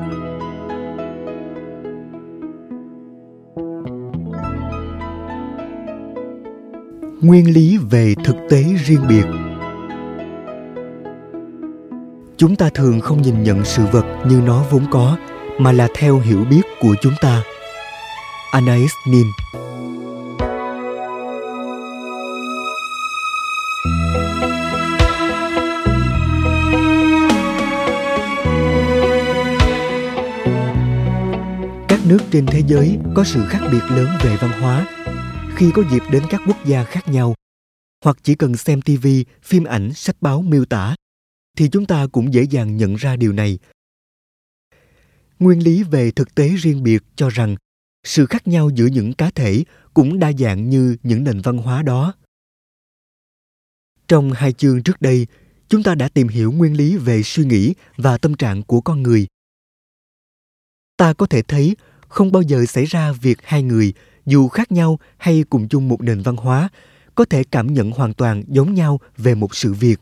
Nguyên lý về thực tế riêng biệt. Chúng ta thường không nhìn nhận sự vật như nó vốn có, mà là theo hiểu biết của chúng ta. Anais Nin. Các nước trên thế giới có sự khác biệt lớn về văn hóa. Khi có dịp đến các quốc gia khác nhau, hoặc chỉ cần xem TV, phim ảnh, sách báo miêu tả, thì chúng ta cũng dễ dàng nhận ra điều này. Nguyên lý về thực tế riêng biệt cho rằng sự khác nhau giữa những cá thể cũng đa dạng như những nền văn hóa đó. Trong 2 chương trước đây, chúng ta đã tìm hiểu nguyên lý về suy nghĩ và tâm trạng của con người. Ta có thể thấy không bao giờ xảy ra việc hai người, dù khác nhau hay cùng chung một nền văn hóa, có thể cảm nhận hoàn toàn giống nhau về một sự việc.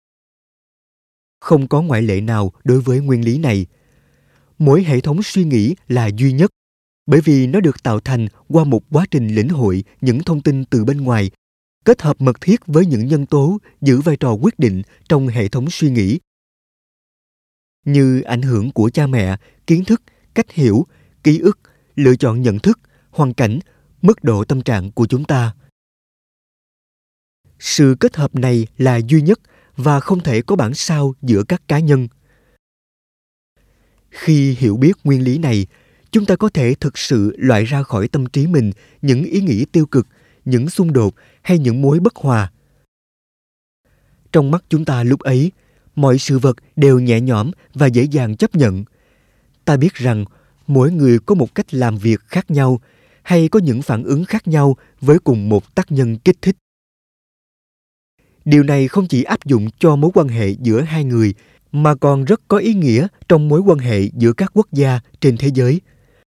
Không có ngoại lệ nào đối với nguyên lý này. Mỗi hệ thống suy nghĩ là duy nhất, bởi vì nó được tạo thành qua một quá trình lĩnh hội những thông tin từ bên ngoài, kết hợp mật thiết với những nhân tố giữ vai trò quyết định trong hệ thống suy nghĩ, như ảnh hưởng của cha mẹ, kiến thức, cách hiểu, ký ức, lựa chọn nhận thức, hoàn cảnh, mức độ tâm trạng của chúng ta. Sự kết hợp này là duy nhất và không thể có bản sao giữa các cá nhân. Khi hiểu biết nguyên lý này, chúng ta có thể thực sự loại ra khỏi tâm trí mình những ý nghĩ tiêu cực, những xung đột hay những mối bất hòa. Trong mắt chúng ta lúc ấy, mọi sự vật đều nhẹ nhõm và dễ dàng chấp nhận. Ta biết rằng mỗi người có một cách làm việc khác nhau hay có những phản ứng khác nhau với cùng một tác nhân kích thích. Điều này không chỉ áp dụng cho mối quan hệ giữa hai người, mà còn rất có ý nghĩa trong mối quan hệ giữa các quốc gia trên thế giới.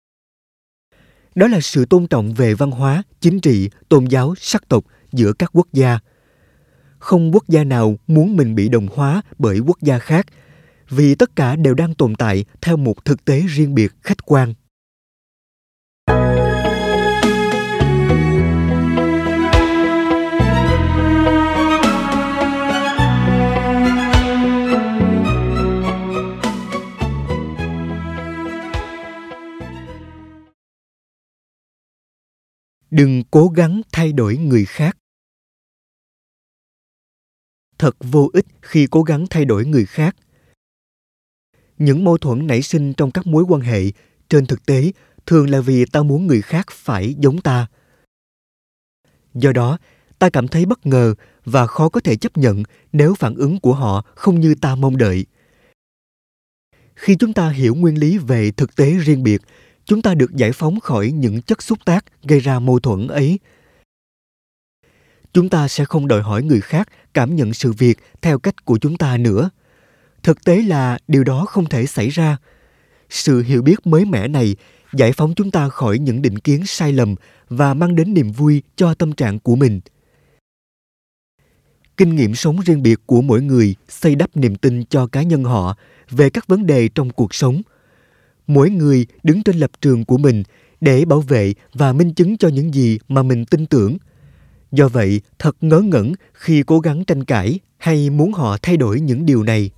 Đó là sự tôn trọng về văn hóa, chính trị, tôn giáo, sắc tộc giữa các quốc gia. Không quốc gia nào muốn mình bị đồng hóa bởi quốc gia khác, vì tất cả đều đang tồn tại theo một thực tế riêng biệt khách quan. Đừng cố gắng thay đổi người khác. Thật vô ích khi cố gắng thay đổi người khác. Những mâu thuẫn nảy sinh trong các mối quan hệ trên thực tế thường là vì ta muốn người khác phải giống ta. Do đó, ta cảm thấy bất ngờ và khó có thể chấp nhận nếu phản ứng của họ không như ta mong đợi. Khi chúng ta hiểu nguyên lý về thực tế riêng biệt, chúng ta được giải phóng khỏi những chất xúc tác gây ra mâu thuẫn ấy. Chúng ta sẽ không đòi hỏi người khác cảm nhận sự việc theo cách của chúng ta nữa. Thực tế là điều đó không thể xảy ra. Sự hiểu biết mới mẻ này giải phóng chúng ta khỏi những định kiến sai lầm và mang đến niềm vui cho tâm trạng của mình. Kinh nghiệm sống riêng biệt của mỗi người xây đắp niềm tin cho cá nhân họ về các vấn đề trong cuộc sống. Mỗi người đứng trên lập trường của mình để bảo vệ và minh chứng cho những gì mà mình tin tưởng. Do vậy, thật ngớ ngẩn khi cố gắng tranh cãi hay muốn họ thay đổi những điều này.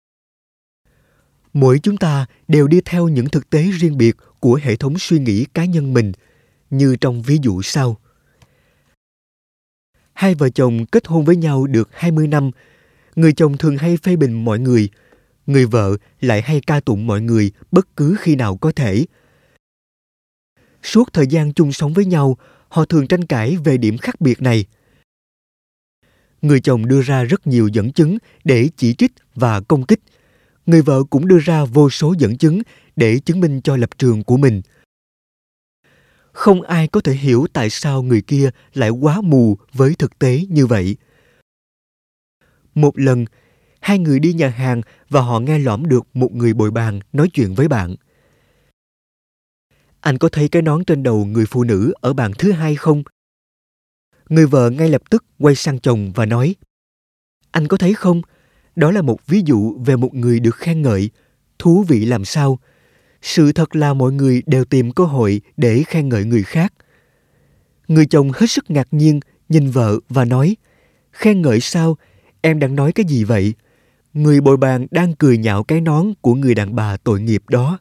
Mỗi chúng ta đều đi theo những thực tế riêng biệt của hệ thống suy nghĩ cá nhân mình, như trong ví dụ sau. Hai vợ chồng kết hôn với nhau được 20 năm, người chồng thường hay phê bình mọi người vợ lại hay ca tụng mọi người bất cứ khi nào có thể. Suốt thời gian chung sống với nhau, họ thường tranh cãi về điểm khác biệt này. Người chồng đưa ra rất nhiều dẫn chứng để chỉ trích và công kích. Người vợ cũng đưa ra vô số dẫn chứng để chứng minh cho lập trường của mình. Không ai có thể hiểu tại sao người kia lại quá mù với thực tế như vậy. Một lần, hai người đi nhà hàng và họ nghe lỏm được một người bồi bàn nói chuyện với bạn. Anh có thấy cái nón trên đầu người phụ nữ ở bàn thứ hai không? Người vợ ngay lập tức quay sang chồng và nói, anh có thấy không? Đó là một ví dụ về một người được khen ngợi. Thú vị làm sao? Sự thật là mọi người đều tìm cơ hội để khen ngợi người khác. Người chồng hết sức ngạc nhiên nhìn vợ và nói, khen ngợi sao? Em đang nói cái gì vậy? Người bồi bàn đang cười nhạo cái nón của người đàn bà tội nghiệp đó.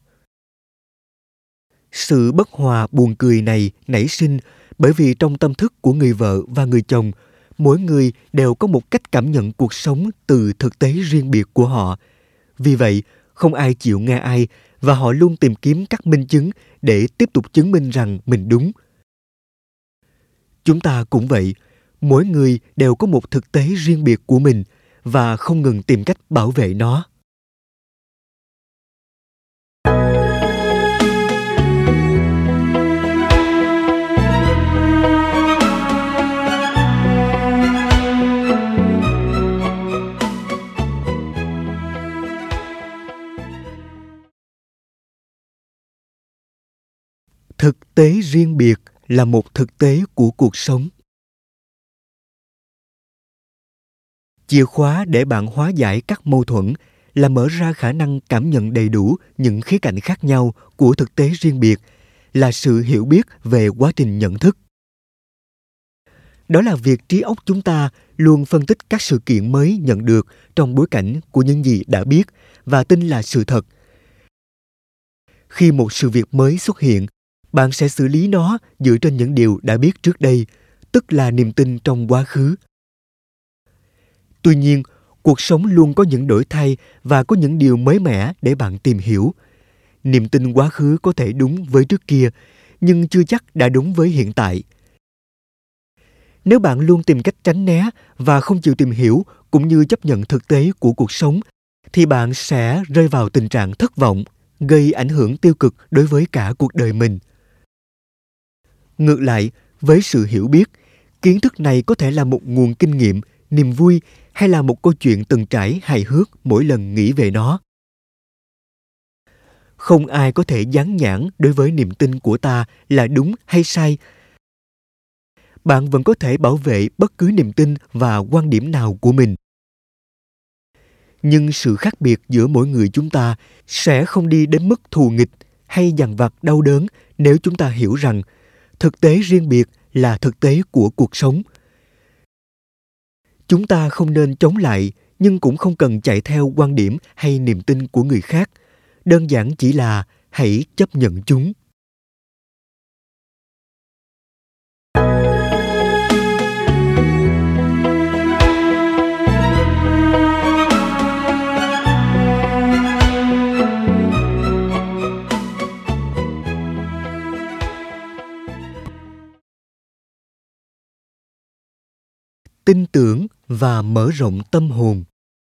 Sự bất hòa buồn cười này nảy sinh bởi vì trong tâm thức của người vợ và người chồng, mỗi người đều có một cách cảm nhận cuộc sống từ thực tế riêng biệt của họ. Vì vậy, không ai chịu nghe ai và họ luôn tìm kiếm các minh chứng để tiếp tục chứng minh rằng mình đúng. Chúng ta cũng vậy, mỗi người đều có một thực tế riêng biệt của mình và không ngừng tìm cách bảo vệ nó. Thực tế riêng biệt là một thực tế của cuộc sống. Chìa khóa để bạn hóa giải các mâu thuẫn là mở ra khả năng cảm nhận đầy đủ những khía cạnh khác nhau của thực tế riêng biệt, là sự hiểu biết về quá trình nhận thức. Đó là việc trí óc chúng ta luôn phân tích các sự kiện mới nhận được trong bối cảnh của những gì đã biết và tin là sự thật. Khi một sự việc mới xuất hiện, bạn sẽ xử lý nó dựa trên những điều đã biết trước đây, tức là niềm tin trong quá khứ. Tuy nhiên, cuộc sống luôn có những đổi thay và có những điều mới mẻ để bạn tìm hiểu. Niềm tin quá khứ có thể đúng với trước kia, nhưng chưa chắc đã đúng với hiện tại. Nếu bạn luôn tìm cách tránh né và không chịu tìm hiểu cũng như chấp nhận thực tế của cuộc sống, thì bạn sẽ rơi vào tình trạng thất vọng, gây ảnh hưởng tiêu cực đối với cả cuộc đời mình. Ngược lại, với sự hiểu biết, kiến thức này có thể là một nguồn kinh nghiệm, niềm vui hay là một câu chuyện từng trải hài hước mỗi lần nghĩ về nó. Không ai có thể dán nhãn đối với niềm tin của ta là đúng hay sai. Bạn vẫn có thể bảo vệ bất cứ niềm tin và quan điểm nào của mình. Nhưng sự khác biệt giữa mỗi người chúng ta sẽ không đi đến mức thù nghịch hay dằn vặt đau đớn nếu chúng ta hiểu rằng thực tế riêng biệt là thực tế của cuộc sống. Chúng ta không nên chống lại, nhưng cũng không cần chạy theo quan điểm hay niềm tin của người khác. Đơn giản chỉ là hãy chấp nhận chúng. Tin tưởng và mở rộng tâm hồn.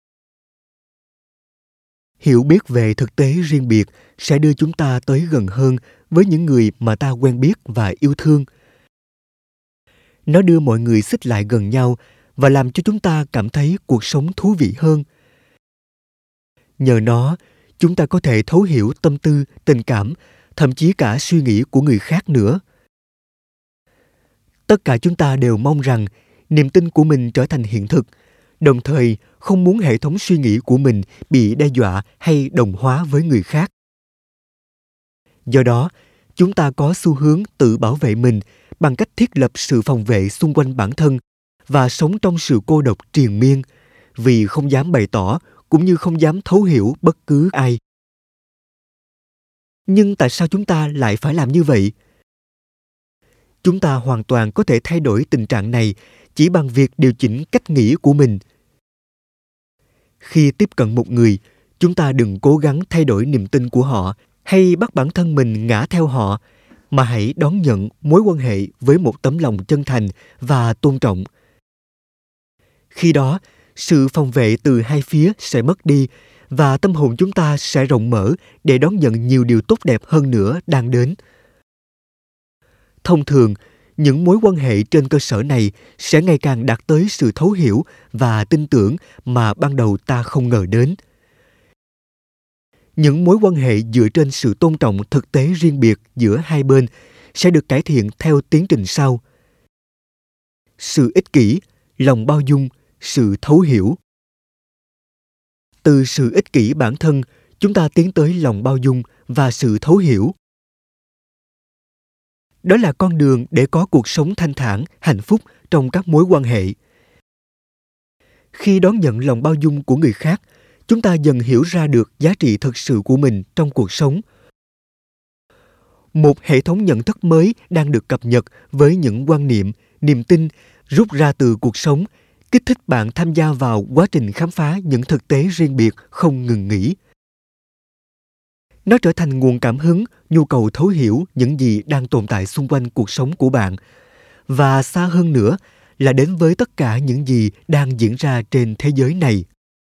Hiểu biết về thực tế riêng biệt sẽ đưa chúng ta tới gần hơn với những người mà ta quen biết và yêu thương. Nó đưa mọi người xích lại gần nhau và làm cho chúng ta cảm thấy cuộc sống thú vị hơn. Nhờ nó, chúng ta có thể thấu hiểu tâm tư, tình cảm, thậm chí cả suy nghĩ của người khác nữa. Tất cả chúng ta đều mong rằng niềm tin của mình trở thành hiện thực, đồng thời không muốn hệ thống suy nghĩ của mình bị đe dọa hay đồng hóa với người khác. Do đó, chúng ta có xu hướng tự bảo vệ mình bằng cách thiết lập sự phòng vệ xung quanh bản thân và sống trong sự cô độc triền miên, vì không dám bày tỏ cũng như không dám thấu hiểu bất cứ ai. Nhưng tại sao chúng ta lại phải làm như vậy? Chúng ta hoàn toàn có thể thay đổi tình trạng này chỉ bằng việc điều chỉnh cách nghĩ của mình. Khi tiếp cận một người, chúng ta đừng cố gắng thay đổi niềm tin của họ hay bắt bản thân mình ngã theo họ, mà hãy đón nhận mối quan hệ với một tấm lòng chân thành và tôn trọng. Khi đó, sự phòng vệ từ hai phía sẽ mất đi và tâm hồn chúng ta sẽ rộng mở để đón nhận nhiều điều tốt đẹp hơn nữa đang đến. Thông thường, những mối quan hệ trên cơ sở này sẽ ngày càng đạt tới sự thấu hiểu và tin tưởng mà ban đầu ta không ngờ đến. Những mối quan hệ dựa trên sự tôn trọng thực tế riêng biệt giữa hai bên sẽ được cải thiện theo tiến trình sau. Sự ích kỷ, lòng bao dung, sự thấu hiểu. Từ sự ích kỷ bản thân, chúng ta tiến tới lòng bao dung và sự thấu hiểu. Đó là con đường để có cuộc sống thanh thản, hạnh phúc trong các mối quan hệ. Khi đón nhận lòng bao dung của người khác, chúng ta dần hiểu ra được giá trị thực sự của mình trong cuộc sống. Một hệ thống nhận thức mới đang được cập nhật với những quan niệm, niềm tin rút ra từ cuộc sống, kích thích bạn tham gia vào quá trình khám phá những thực tế riêng biệt không ngừng nghỉ. Nó trở thành nguồn cảm hứng, nhu cầu thấu hiểu những gì đang tồn tại xung quanh cuộc sống của bạn. Và xa hơn nữa là đến với tất cả những gì đang diễn ra trên thế giới này.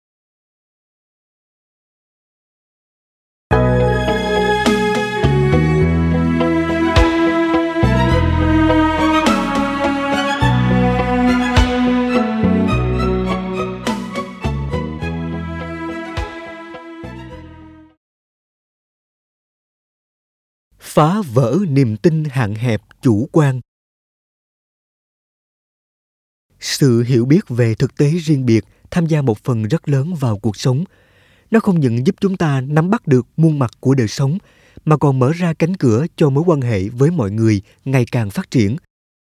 Phá vỡ niềm tin hạn hẹp chủ quan. Sự hiểu biết về thực tế riêng biệt tham gia một phần rất lớn vào cuộc sống. Nó không những giúp chúng ta nắm bắt được muôn mặt của đời sống, mà còn mở ra cánh cửa cho mối quan hệ với mọi người ngày càng phát triển.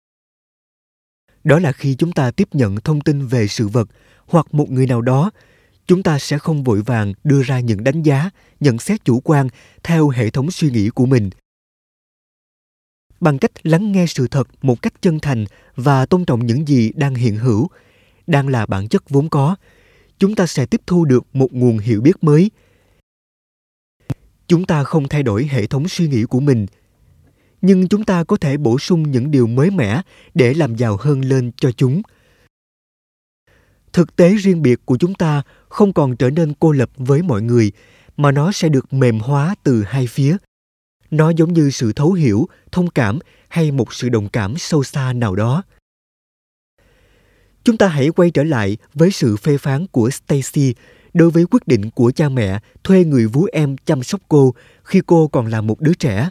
Đó là khi chúng ta tiếp nhận thông tin về sự vật hoặc một người nào đó, chúng ta sẽ không vội vàng đưa ra những đánh giá, nhận xét chủ quan theo hệ thống suy nghĩ của mình. Bằng cách lắng nghe sự thật một cách chân thành và tôn trọng những gì đang hiện hữu, đang là bản chất vốn có, chúng ta sẽ tiếp thu được một nguồn hiểu biết mới. Chúng ta không thay đổi hệ thống suy nghĩ của mình, nhưng chúng ta có thể bổ sung những điều mới mẻ để làm giàu hơn lên cho chúng. Thực tế riêng biệt của chúng ta không còn trở nên cô lập với mọi người, mà nó sẽ được mềm hóa từ hai phía. Nó giống như sự thấu hiểu, thông cảm hay một sự đồng cảm sâu xa nào đó. Chúng ta hãy quay trở lại với sự phê phán của Stacy đối với quyết định của cha mẹ thuê người vú em chăm sóc cô khi cô còn là một đứa trẻ.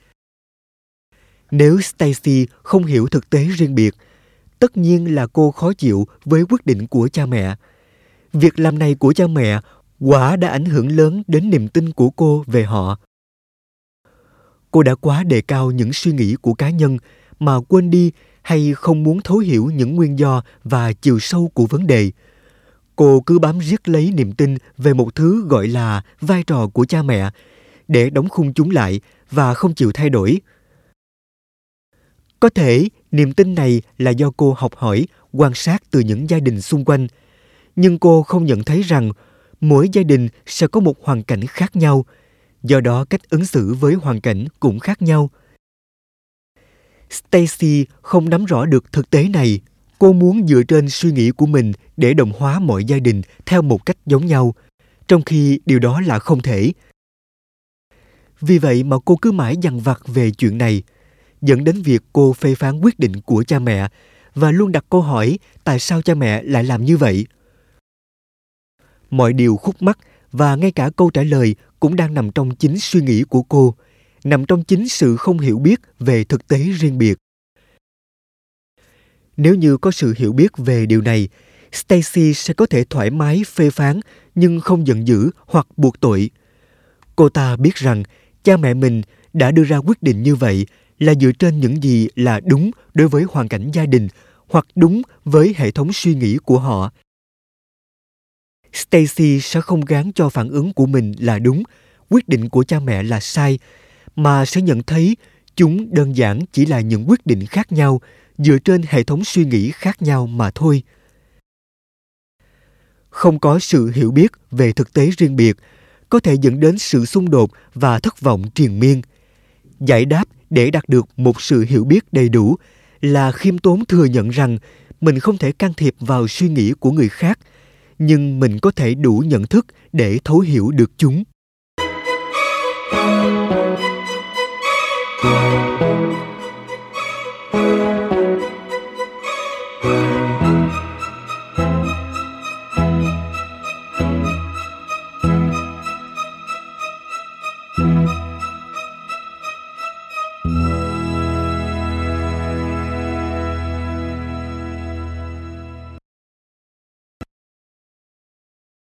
Nếu Stacy không hiểu thực tế riêng biệt, tất nhiên là cô khó chịu với quyết định của cha mẹ. Việc làm này của cha mẹ quả đã ảnh hưởng lớn đến niềm tin của cô về họ. Cô đã quá đề cao những suy nghĩ của cá nhân mà quên đi hay không muốn thấu hiểu những nguyên do và chiều sâu của vấn đề. Cô cứ bám riết lấy niềm tin về một thứ gọi là vai trò của cha mẹ để đóng khung chúng lại và không chịu thay đổi. Có thể niềm tin này là do cô học hỏi, quan sát từ những gia đình xung quanh, nhưng cô không nhận thấy rằng mỗi gia đình sẽ có một hoàn cảnh khác nhau, do đó cách ứng xử với hoàn cảnh cũng khác nhau. Stacy không nắm rõ được thực tế này. Cô muốn dựa trên suy nghĩ của mình để đồng hóa mọi gia đình theo một cách giống nhau, trong khi điều đó là không thể. Vì vậy mà cô cứ mãi dằn vặt về chuyện này, dẫn đến việc cô phê phán quyết định của cha mẹ và luôn đặt câu hỏi tại sao cha mẹ lại làm như vậy. Mọi điều khúc mắc và ngay cả câu trả lời cũng đang nằm trong chính suy nghĩ của cô, nằm trong chính sự không hiểu biết về thực tế riêng biệt. Nếu như có sự hiểu biết về điều này, Stacy sẽ có thể thoải mái phê phán nhưng không giận dữ hoặc buộc tội. Cô ta biết rằng cha mẹ mình đã đưa ra quyết định như vậy là dựa trên những gì là đúng đối với hoàn cảnh gia đình hoặc đúng với hệ thống suy nghĩ của họ. Stacy sẽ không gán cho phản ứng của mình là đúng, quyết định của cha mẹ là sai, mà sẽ nhận thấy chúng đơn giản chỉ là những quyết định khác nhau dựa trên hệ thống suy nghĩ khác nhau mà thôi. Không có sự hiểu biết về thực tế riêng biệt có thể dẫn đến sự xung đột và thất vọng triền miên. Giải đáp để đạt được một sự hiểu biết đầy đủ là khiêm tốn thừa nhận rằng mình không thể can thiệp vào suy nghĩ của người khác, nhưng mình có thể đủ nhận thức để thấu hiểu được chúng.